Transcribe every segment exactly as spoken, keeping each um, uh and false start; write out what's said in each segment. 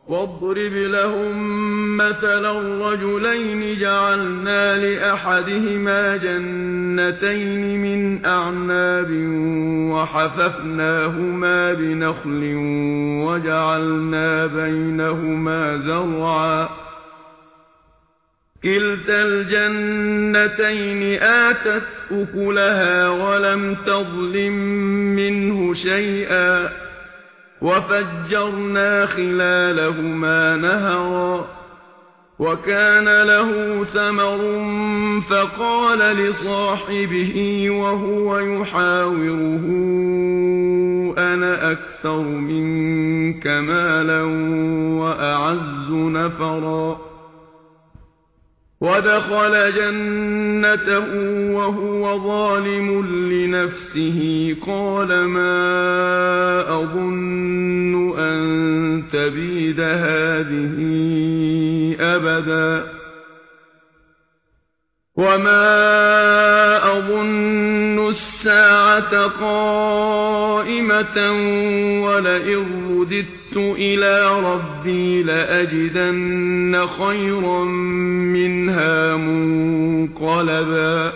واضرب لهم مثلا رجلين جعلنا لأحدهما جنتين من أعناب وحففناهما بنخل وجعلنا بينهما زرعا كلتا الجنتين آتت أكلها ولم تظلم منه شيئا وفجرنا خلالهما نهرا وكان له ثمر فقال لصاحبه وهو يحاوره أنا أكثر منك مالا وأعز نفرا ودخل جنته وهو ظالم لنفسه قال ما أظن أن تبيد هذه أبدا وما أظن الساعة قائمة ولئن رددت إلى ربي لأجدن خيرا منها منقلبا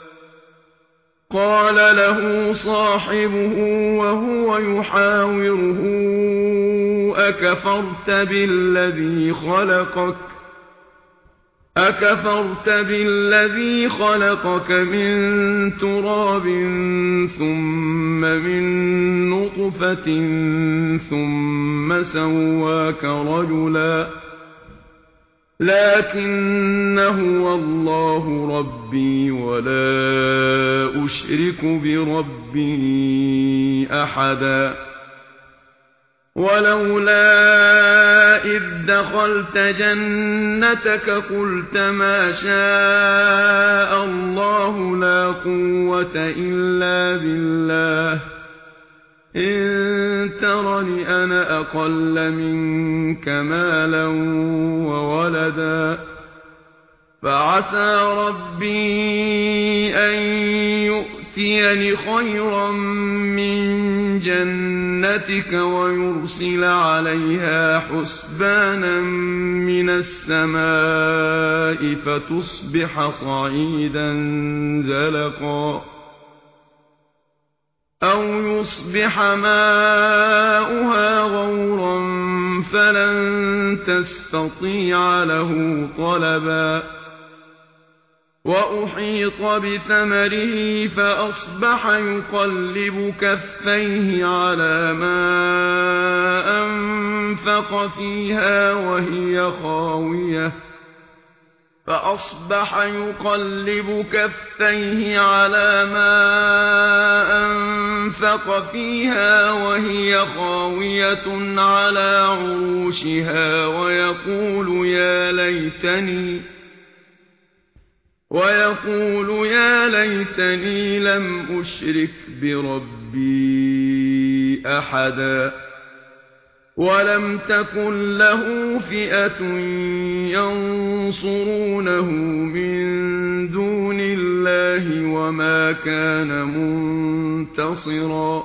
قال له صاحبه وهو يحاوره أكفرت بالذي خلقك أكفرت بالذي خلقك من تراب ثم من نطفة ثم سواك رجلا لكن هو الله ربي ولا أشرك بربي أحدا ولولا إذ دخلت جنتك قلت ما شاء الله لا قوة إلا بالله إن ترني أنا أقل منك مالا وولدا فعسى ربي أن يؤتيني خيرا من جنتك ويرسل عليها حسبانا من السماء فتصبح صعيدا زلقا أو يصبح ماؤها غورا فلن تستطيع له طلبا وأحيط بثمره فأصبح يقلب كفيه على ما أنفق فيها وهي خاوية فأصبح يقلب كفيه على ما أنفق فيها وهي خاوية على عروشها ويقول يا ليتني ويقول يا ليتني لم أشرك بربي أحدا ولم تكن له فئة ينصرونه من دون الله وما كان منتصرا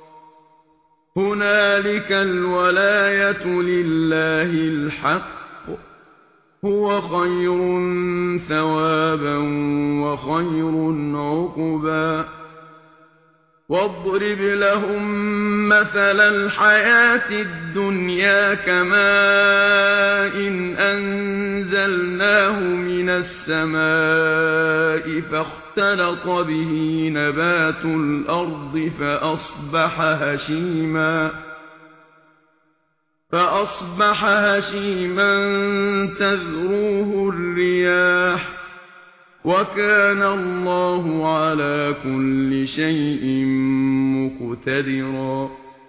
هنالك الولاية لله الحق هو خير ثوابا وخير عقبا واضرب لهم مثل الحياة الدنيا كماء إن أنزلناه من السماء فاختلط به نبات الأرض فأصبح هشيما فأصبح هشيما تذروه الرياح وكان الله على كل شيء مقتدرا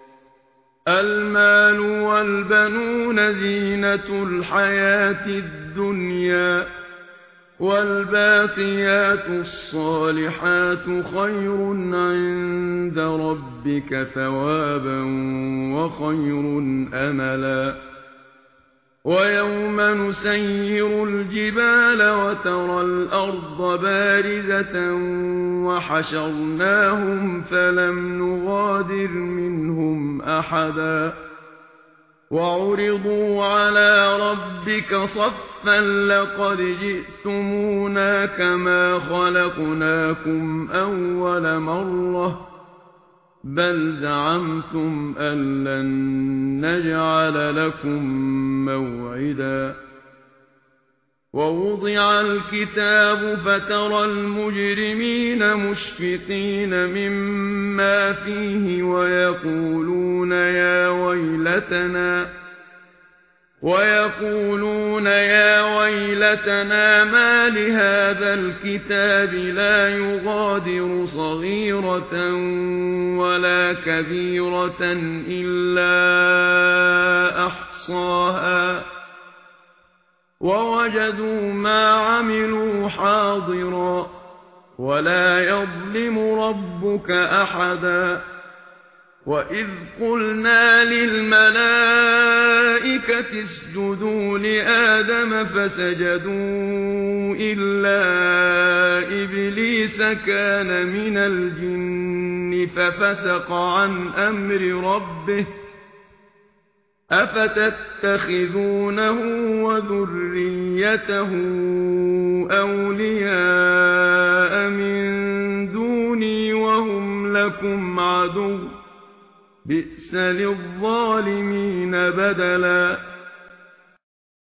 المال والبنون زينة الحياة الدنيا والباقيات الصالحات خير عند ربك ثوابا وخير أملا ويوم نسير الجبال وترى الأرض بارزة وحشرناهم فلم نغادر منهم أحدا وعرضوا على ربك صفا لقد جئتمونا كما خلقناكم أول مرة بل زعمتم أن لن نجعل لكم موعدا ووضع الكتاب فترى المجرمين مشفقين مما فيه ويقولون يا ويلتنا ويقولون يا ويلتنا ما لهذا الكتاب لا يغادر صغيرة ولا كبيرة إلا أحصاها ووجدوا ما عملوا حاضرا ولا يظلم ربك أحدا وإذ قلنا للملائكة اسجدوا لآدم فسجدوا إلا إبليس كان من الجن ففسق عن أمر ربه أفتتخذونه وذريته أولياء من دوني وهم لكم عدو بئس للظالمين بدلا